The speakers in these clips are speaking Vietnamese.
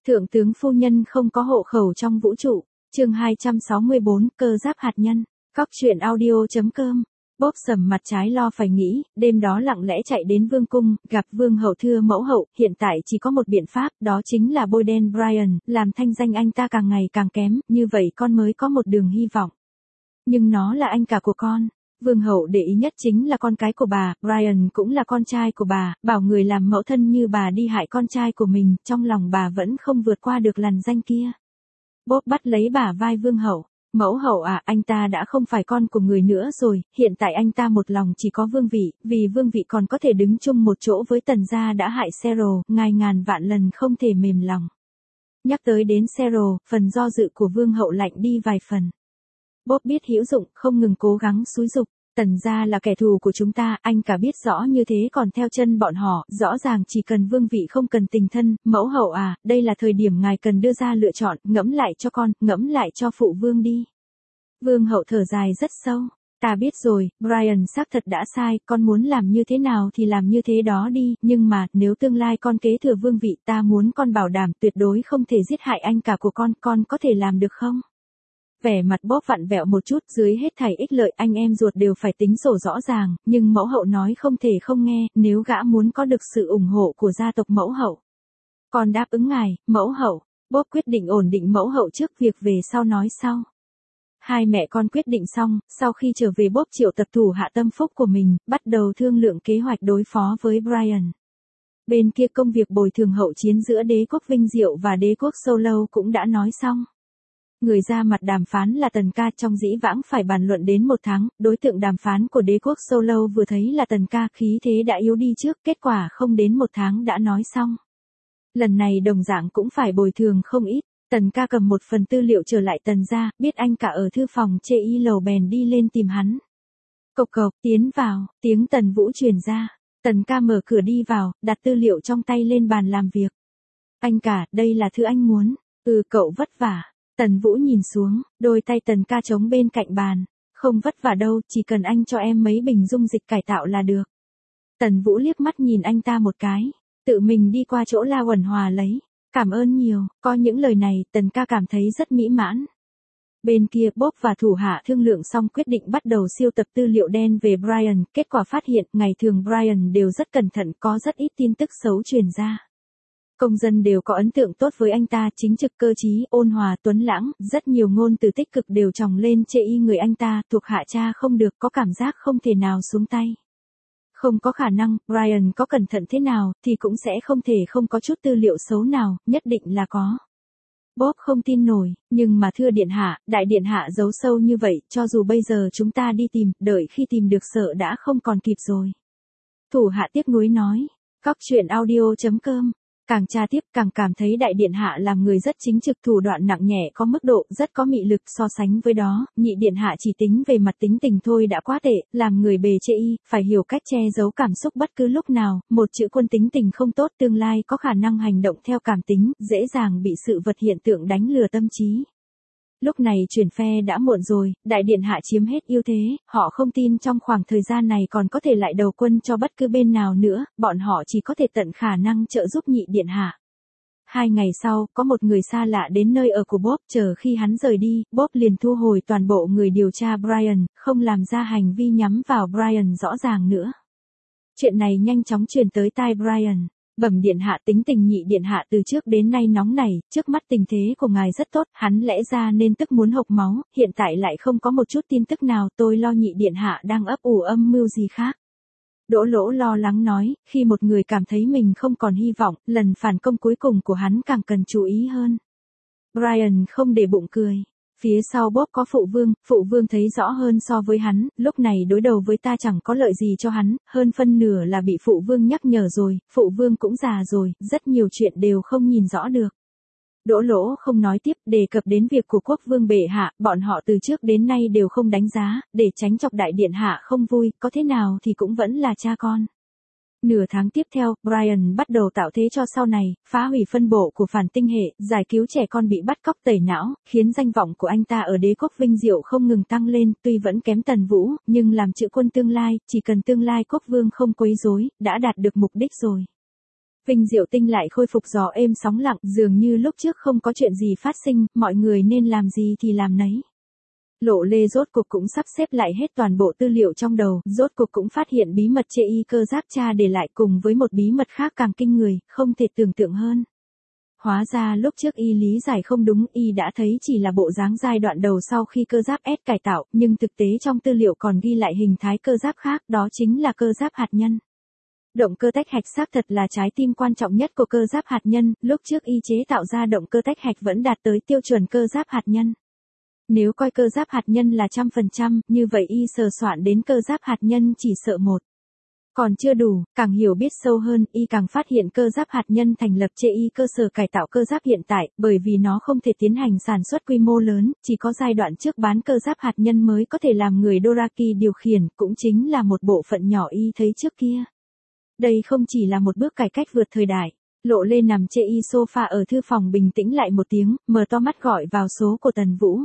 Thượng tướng phu nhân không có hộ khẩu trong vũ trụ. Chương 264, cơ giáp hạt nhân. Cóc truyện audio.com. Bốp sầm mặt trái lo phải nghĩ, đêm đó lặng lẽ chạy đến vương cung, gặp vương hậu thưa mẫu hậu, hiện tại chỉ có một biện pháp, đó chính là bôi đen Brian, làm thanh danh anh ta càng ngày càng kém, như vậy con mới có một đường hy vọng. Nhưng nó là anh cả của con. Vương hậu để ý nhất chính là con cái của bà, Brian cũng là con trai của bà, bảo người làm mẫu thân như bà đi hại con trai của mình, trong lòng bà vẫn không vượt qua được lằn ranh kia. Bốp bắt lấy bả vai vương hậu. Mẫu hậu à, anh ta đã không phải con của người nữa rồi, hiện tại anh ta một lòng chỉ có vương vị, vì vương vị còn có thể đứng chung một chỗ với tần gia đã hại Cheryl, ngài ngàn vạn lần không thể mềm lòng. Nhắc tới đến Cheryl, phần do dự của vương hậu lạnh đi vài phần. Bốp biết hữu dụng, không ngừng cố gắng xúi giục. Tần gia là kẻ thù của chúng ta, anh cả biết rõ như thế còn theo chân bọn họ, rõ ràng chỉ cần vương vị không cần tình thân, mẫu hậu à, đây là thời điểm ngài cần đưa ra lựa chọn, ngẫm lại cho con, ngẫm lại cho phụ vương đi. Vương hậu thở dài rất sâu, ta biết rồi, Brian xác thật đã sai, con muốn làm như thế nào thì làm như thế đó đi, nhưng mà, nếu tương lai con kế thừa vương vị ta muốn con bảo đảm tuyệt đối không thể giết hại anh cả của con có thể làm được không? Vẻ mặt bóp vặn vẹo một chút, dưới hết thảy ích lợi anh em ruột đều phải tính sổ rõ ràng, nhưng mẫu hậu nói không thể không nghe, nếu gã muốn có được sự ủng hộ của gia tộc mẫu hậu. Con đáp ứng ngài, mẫu hậu. Bóp quyết định ổn định mẫu hậu trước việc về sau nói sau. Hai mẹ con quyết định xong, sau khi trở về bóp triệu tập thủ hạ tâm phúc của mình, bắt đầu thương lượng kế hoạch đối phó với Brian. Bên kia công việc bồi thường hậu chiến giữa đế quốc Vinh Diệu và đế quốc Solo cũng đã nói xong. Người ra mặt đàm phán là Tần Ca, trong dĩ vãng phải bàn luận đến 1 tháng, đối tượng đàm phán của đế quốc Solo vừa thấy là Tần Ca, khí thế đã yếu đi trước, kết quả không đến 1 tháng đã nói xong. Lần này đồng dạng cũng phải bồi thường không ít, Tần Ca cầm một phần tư liệu trở lại Tần gia, biết anh cả ở thư phòng chê y lầu bèn đi lên tìm hắn. Cộc cộc, tiến vào, tiếng Tần Vũ truyền ra, Tần Ca mở cửa đi vào, đặt tư liệu trong tay lên bàn làm việc. Anh cả, đây là thứ anh muốn, cậu vất vả. Tần Vũ nhìn xuống, đôi tay Tần Ca chống bên cạnh bàn. Không vất vả đâu, chỉ cần anh cho em mấy bình dung dịch cải tạo là được. Tần Vũ liếc mắt nhìn anh ta một cái, tự mình đi qua chỗ La Uẩn Hòa lấy. Cảm ơn nhiều, có những lời này, Tần Ca cảm thấy rất mỹ mãn. Bên kia Bốp và thủ hạ thương lượng xong quyết định bắt đầu siêu tập tư liệu đen về Brian, kết quả phát hiện ngày thường Brian đều rất cẩn thận, có rất ít tin tức xấu truyền ra. Công dân đều có ấn tượng tốt với anh ta, chính trực cơ trí, ôn hòa, tuấn lãng, rất nhiều ngôn từ tích cực đều chồng lên chê y người anh ta, thuộc hạ cha không được, có cảm giác không thể nào xuống tay. Không có khả năng, Brian có cẩn thận thế nào, thì cũng sẽ không thể không có chút tư liệu xấu nào, nhất định là có. Bốp không tin nổi, nhưng mà thưa điện hạ, đại điện hạ giấu sâu như vậy, cho dù bây giờ chúng ta đi tìm, đợi khi tìm được sợ đã không còn kịp rồi. Thủ hạ tiếc nuối nói, cóc truyện audio.com. Càng tra tiếp càng cảm thấy đại điện hạ làm người rất chính trực, thủ đoạn nặng nhẹ có mức độ, rất có mị lực, so sánh với đó, nhị điện hạ chỉ tính về mặt tính tình thôi đã quá tệ, làm người bề chê y, phải hiểu cách che giấu cảm xúc bất cứ lúc nào, một chữ quân tính tình không tốt tương lai có khả năng hành động theo cảm tính, dễ dàng bị sự vật hiện tượng đánh lừa tâm trí. Lúc này chuyển phe đã muộn rồi, đại điện hạ chiếm hết ưu thế, họ không tin trong khoảng thời gian này còn có thể lại đầu quân cho bất cứ bên nào nữa, bọn họ chỉ có thể tận khả năng trợ giúp nhị điện hạ. 2 ngày sau, có một người xa lạ đến nơi ở của Bốp, chờ khi hắn rời đi, Bốp liền thu hồi toàn bộ người điều tra Brian, không làm ra hành vi nhắm vào Brian rõ ràng nữa. Chuyện này nhanh chóng truyền tới tai Brian. Bẩm điện hạ, tính tình nhị điện hạ từ trước đến nay nóng nảy, trước mắt tình thế của ngài rất tốt, hắn lẽ ra nên tức muốn hộc máu, hiện tại lại không có một chút tin tức nào, tôi lo nhị điện hạ đang ấp ủ âm mưu gì khác. Đỗ Lỗ lo lắng nói, khi một người cảm thấy mình không còn hy vọng, lần phản công cuối cùng của hắn càng cần chú ý hơn. Brian không để bụng cười. Phía sau Bốp có phụ vương thấy rõ hơn so với hắn, lúc này đối đầu với ta chẳng có lợi gì cho hắn, hơn phân nửa là bị phụ vương nhắc nhở rồi, phụ vương cũng già rồi, rất nhiều chuyện đều không nhìn rõ được. Đỗ Lỗ không nói tiếp, đề cập đến việc của quốc vương bệ hạ, bọn họ từ trước đến nay đều không đánh giá, để tránh chọc đại điện hạ không vui, có thế nào thì cũng vẫn là cha con. Nửa tháng tiếp theo, Brian bắt đầu tạo thế cho sau này, phá hủy phân bộ của phản tinh hệ, giải cứu trẻ con bị bắt cóc tẩy não, khiến danh vọng của anh ta ở đế quốc Vinh Diệu không ngừng tăng lên, tuy vẫn kém Tần Vũ, nhưng làm chữ quân tương lai, chỉ cần tương lai quốc vương không quấy rối, đã đạt được mục đích rồi. Vinh Diệu Tinh lại khôi phục gió êm sóng lặng, dường như lúc trước không có chuyện gì phát sinh, mọi người nên làm gì thì làm nấy. Lộ Lê rốt cuộc cũng sắp xếp lại hết toàn bộ tư liệu trong đầu, rốt cuộc cũng phát hiện bí mật chê y cơ giáp cha để lại cùng với một bí mật khác càng kinh người, không thể tưởng tượng hơn. Hóa ra lúc trước y lý giải không đúng, y đã thấy chỉ là bộ dáng giai đoạn đầu sau khi cơ giáp S cải tạo, nhưng thực tế trong tư liệu còn ghi lại hình thái cơ giáp khác, đó chính là cơ giáp hạt nhân. Động cơ tách hạch xác thật là trái tim quan trọng nhất của cơ giáp hạt nhân, lúc trước y chế tạo ra động cơ tách hạch vẫn đạt tới tiêu chuẩn cơ giáp hạt nhân. Nếu coi cơ giáp hạt nhân là 100%, như vậy y sờ soạn đến cơ giáp hạt nhân chỉ sợ một. Còn chưa đủ, càng hiểu biết sâu hơn, y càng phát hiện cơ giáp hạt nhân thành lập chê y cơ sở cải tạo cơ giáp hiện tại, bởi vì nó không thể tiến hành sản xuất quy mô lớn, chỉ có giai đoạn trước bán cơ giáp hạt nhân mới có thể làm người Doraki điều khiển, cũng chính là một bộ phận nhỏ y thấy trước kia. Đây không chỉ là một bước cải cách vượt thời đại. Lộ Lê nằm chê y sofa ở thư phòng bình tĩnh lại một tiếng, mở to mắt gọi vào số của Tần Vũ.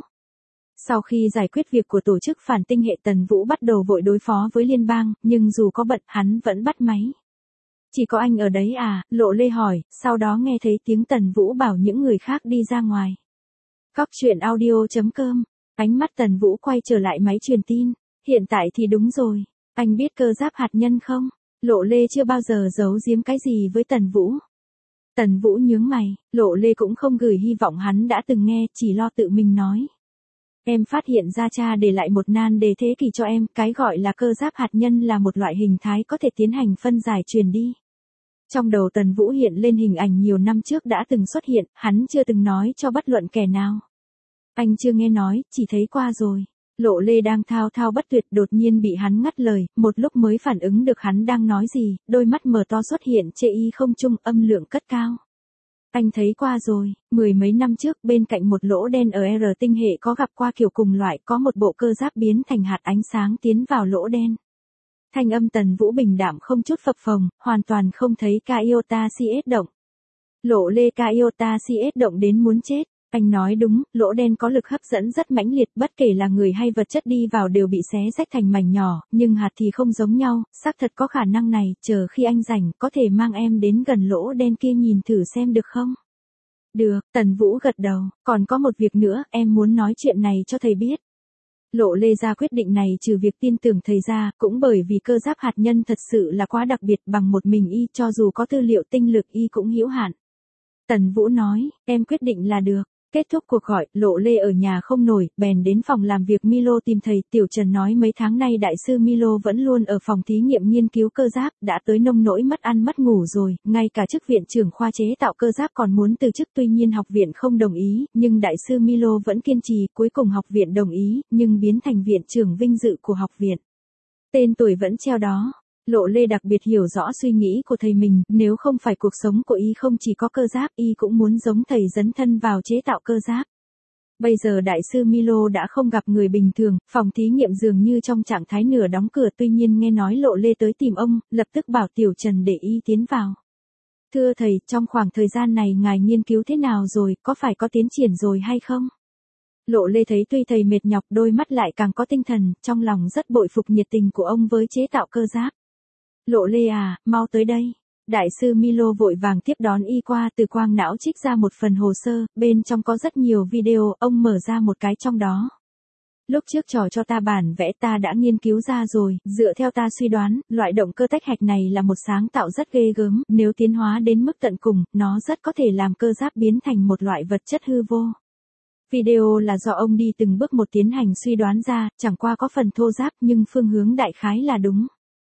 Sau khi giải quyết việc của tổ chức phản tinh hệ, Tần Vũ bắt đầu vội đối phó với liên bang, nhưng dù có bận hắn vẫn bắt máy. Chỉ có anh ở đấy à, Lộ Lê hỏi, sau đó nghe thấy tiếng Tần Vũ bảo những người khác đi ra ngoài. Góc truyện audio.com, ánh mắt Tần Vũ quay trở lại máy truyền tin, hiện tại thì đúng rồi, anh biết cơ giáp hạt nhân không? Lộ Lê chưa bao giờ giấu giếm cái gì với Tần Vũ. Tần Vũ nhướng mày, Lộ Lê cũng không gửi hy vọng hắn đã từng nghe, chỉ lo tự mình nói. Em phát hiện ra cha để lại một nan đề thế kỷ cho em, cái gọi là cơ giáp hạt nhân là một loại hình thái có thể tiến hành phân giải truyền đi. Trong đầu Tần Vũ hiện lên hình ảnh nhiều năm trước đã từng xuất hiện, hắn chưa từng nói cho bất luận kẻ nào. Anh chưa nghe nói, chỉ thấy qua rồi. Lộ Lê đang thao thao bất tuyệt đột nhiên bị hắn ngắt lời, một lúc mới phản ứng được hắn đang nói gì, đôi mắt mở to xuất hiện chê y không trung, âm lượng cất cao. Anh thấy qua rồi, mười mấy năm trước bên cạnh một lỗ đen ở R tinh hệ có gặp qua kiểu cùng loại, có một bộ cơ giáp biến thành hạt ánh sáng tiến vào lỗ đen. Thanh âm Tần Vũ bình đạm không chút phập phồng, hoàn toàn không thấy Kaiota CS động. Lộ Lê, Kaiota CS động đến muốn chết. Anh nói đúng, lỗ đen có lực hấp dẫn rất mãnh liệt, bất kể là người hay vật chất đi vào đều bị xé rách thành mảnh nhỏ, nhưng hạt thì không giống nhau, xác thật có khả năng này, chờ khi anh rảnh, có thể mang em đến gần lỗ đen kia nhìn thử xem được không? Được, Tần Vũ gật đầu, còn có một việc nữa, em muốn nói chuyện này cho thầy biết. Lộ Lê ra quyết định này trừ việc tin tưởng thầy ra, cũng bởi vì cơ giáp hạt nhân thật sự là quá đặc biệt, bằng một mình y, cho dù có tư liệu tinh lực y cũng hữu hạn. Tần Vũ nói, em quyết định là được. Kết thúc cuộc gọi, Lộ Lê ở nhà không nổi, bèn đến phòng làm việc Milo tìm thầy. Tiểu Trần nói mấy tháng nay đại sư Milo vẫn luôn ở phòng thí nghiệm nghiên cứu cơ giáp, đã tới nông nỗi mất ăn mất ngủ rồi, ngay cả chức viện trưởng khoa chế tạo cơ giáp còn muốn từ chức, tuy nhiên học viện không đồng ý, nhưng đại sư Milo vẫn kiên trì, cuối cùng học viện đồng ý, nhưng biến thành viện trưởng vinh dự của học viện. Tên tuổi vẫn treo đó. Lộ Lê đặc biệt hiểu rõ suy nghĩ của thầy mình, nếu không phải cuộc sống của y không chỉ có cơ giáp, y cũng muốn giống thầy dấn thân vào chế tạo cơ giáp. Bây giờ đại sư Milo đã không gặp người bình thường, phòng thí nghiệm dường như trong trạng thái nửa đóng cửa, tuy nhiên nghe nói Lộ Lê tới tìm ông, lập tức bảo Tiểu Trần để y tiến vào. Thưa thầy, trong khoảng thời gian này ngài nghiên cứu thế nào rồi, có phải có tiến triển rồi hay không? Lộ Lê thấy tuy thầy mệt nhọc, đôi mắt lại càng có tinh thần, trong lòng rất bội phục nhiệt tình của ông với chế tạo cơ giáp. Lộ Lê à, mau tới đây. Đại sư Milo vội vàng tiếp đón y qua, từ quang não trích ra một phần hồ sơ, bên trong có rất nhiều video, ông mở ra một cái trong đó. Lúc trước trò cho ta bản vẽ ta đã nghiên cứu ra rồi, dựa theo ta suy đoán, loại động cơ tách hạch này là một sáng tạo rất ghê gớm, nếu tiến hóa đến mức tận cùng, nó rất có thể làm cơ giáp biến thành một loại vật chất hư vô. Video là do ông đi từng bước một tiến hành suy đoán ra, chẳng qua có phần thô ráp nhưng phương hướng đại khái là đúng.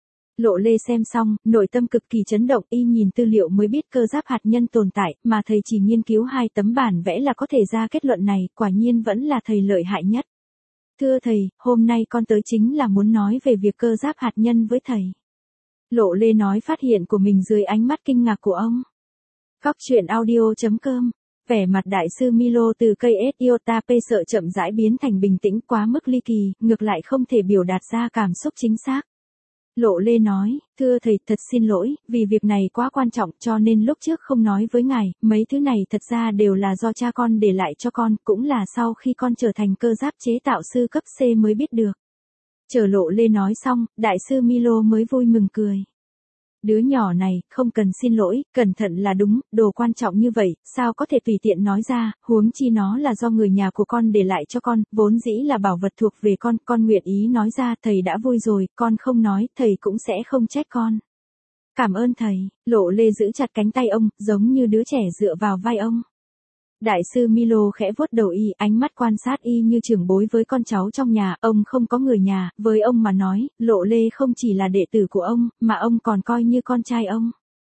Lộ Lê xem xong, nội tâm cực kỳ chấn động, y nhìn tư liệu mới biết cơ giáp hạt nhân tồn tại, mà thầy chỉ nghiên cứu 2 tấm bản vẽ là có thể ra kết luận này, quả nhiên vẫn là thầy lợi hại nhất. Thưa thầy, hôm nay con tới chính là muốn nói về việc cơ giáp hạt nhân với thầy. Lộ Lê nói phát hiện của mình dưới ánh mắt kinh ngạc của ông. Góc truyện audio.com, vẻ mặt đại sư Milo từ cây Iota P sợ chậm rãi biến thành bình tĩnh quá mức ly kỳ, ngược lại không thể biểu đạt ra cảm xúc chính xác. Lộ Lê nói, thưa thầy, thật xin lỗi, vì việc này quá quan trọng cho nên lúc trước không nói với ngài, mấy thứ này thật ra đều là do cha con để lại cho con, cũng là sau khi con trở thành cơ giáp chế tạo sư cấp C mới biết được. Chờ Lộ Lê nói xong, đại sư Milo mới vui mừng cười. Đứa nhỏ này, không cần xin lỗi, cẩn thận là đúng, đồ quan trọng như vậy, sao có thể tùy tiện nói ra, huống chi nó là do người nhà của con để lại cho con, vốn dĩ là bảo vật thuộc về con nguyện ý nói ra, thầy đã vui rồi, con không nói, thầy cũng sẽ không trách con. Cảm ơn thầy, Lộ Lê giữ chặt cánh tay ông, giống như đứa trẻ dựa vào vai ông. Đại sư Milo khẽ vuốt đầu y, ánh mắt quan sát y như trưởng bối với con cháu trong nhà, ông không có người nhà, với ông mà nói, Lộ Lê không chỉ là đệ tử của ông, mà ông còn coi như con trai ông.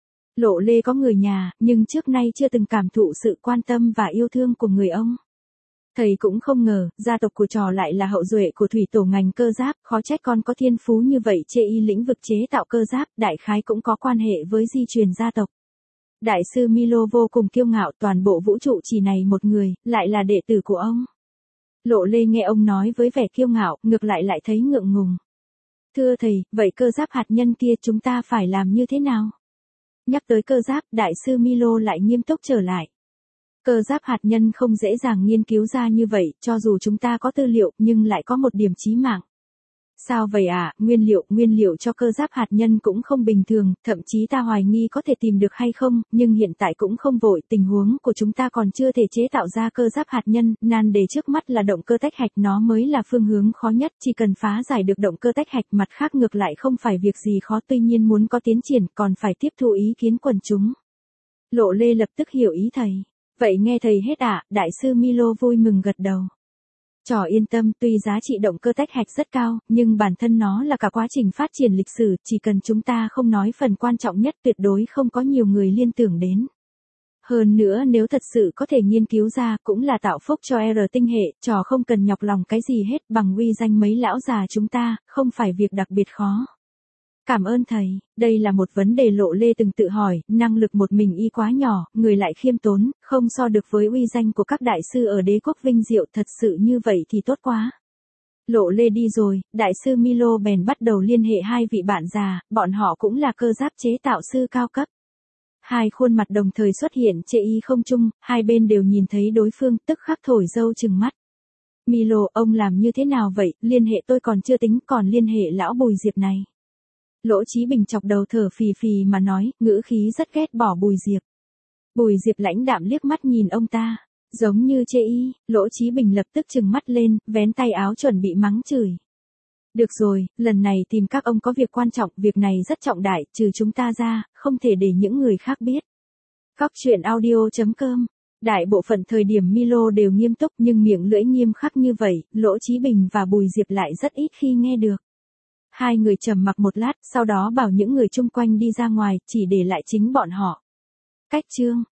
Lộ Lê có người nhà, nhưng trước nay chưa từng cảm thụ sự quan tâm và yêu thương của người ông. Thầy cũng không ngờ, gia tộc của trò lại là hậu duệ của thủy tổ ngành cơ giáp, khó trách con có thiên phú như vậy chê y lĩnh vực chế tạo cơ giáp, đại khái cũng có quan hệ với di truyền gia tộc. Đại sư Milo vô cùng kiêu ngạo, toàn bộ vũ trụ chỉ này một người, lại là đệ tử của ông. Lộ Lê nghe ông nói với vẻ kiêu ngạo, ngược lại thấy ngượng ngùng. Thưa thầy, vậy cơ giáp hạt nhân kia chúng ta phải làm như thế nào? Nhắc tới cơ giáp, đại sư Milo lại nghiêm túc trở lại. Cơ giáp hạt nhân không dễ dàng nghiên cứu ra như vậy, cho dù chúng ta có tư liệu, nhưng lại có một điểm chí mạng. Sao vậy à, nguyên liệu cho cơ giáp hạt nhân cũng không bình thường, thậm chí ta hoài nghi có thể tìm được hay không, nhưng hiện tại cũng không vội, tình huống của chúng ta còn chưa thể chế tạo ra cơ giáp hạt nhân, nan đề trước mắt là động cơ tách hạch, nó mới là phương hướng khó nhất, chỉ cần phá giải được động cơ tách hạch, mặt khác ngược lại không phải việc gì khó, tuy nhiên muốn có tiến triển còn phải tiếp thu ý kiến quần chúng. Lộ Lê lập tức hiểu ý thầy. Vậy nghe thầy hết ạ, đại sư Milo vui mừng gật đầu. Trò yên tâm, tuy giá trị động cơ tách hạch rất cao, nhưng bản thân nó là cả quá trình phát triển lịch sử, chỉ cần chúng ta không nói phần quan trọng nhất tuyệt đối không có nhiều người liên tưởng đến. Hơn nữa nếu thật sự có thể nghiên cứu ra cũng là tạo phúc cho R tinh hệ, trò không cần nhọc lòng cái gì hết bằng uy danh mấy lão già chúng ta, không phải việc đặc biệt khó. Cảm ơn thầy, đây là một vấn đề Lộ Lê từng tự hỏi, năng lực một mình y quá nhỏ, người lại khiêm tốn, không so được với uy danh của các đại sư ở đế quốc vinh diệu, thật sự như vậy thì tốt quá. Lộ Lê đi rồi, đại sư Milo bèn bắt đầu liên hệ hai vị bạn già, bọn họ cũng là cơ giáp chế tạo sư cao cấp. Hai khuôn mặt đồng thời xuất hiện trên y không trung, hai bên đều nhìn thấy đối phương, tức khắc thổi dâu chừng mắt. Milo, ông làm như thế nào vậy, liên hệ tôi còn chưa tính, còn liên hệ lão Bùi Diệp này. Lỗ Chí Bình chọc đầu thở phì phì mà nói, ngữ khí rất ghét bỏ Bùi Diệp. Bùi Diệp lãnh đạm liếc mắt nhìn ông ta, giống như chê y, Lỗ Chí Bình lập tức trừng mắt lên, vén tay áo chuẩn bị mắng chửi. Được rồi, lần này tìm các ông có việc quan trọng, việc này rất trọng đại, trừ chúng ta ra, không thể để những người khác biết. Cóc truyện audio.com. Đại bộ phận thời điểm Milo đều nghiêm túc nhưng miệng lưỡi nghiêm khắc như vậy, Lỗ Chí Bình và Bùi Diệp lại rất ít khi nghe được. Hai người trầm mặc một lát, sau đó bảo những người chung quanh đi ra ngoài, chỉ để lại chính bọn họ. Cách chương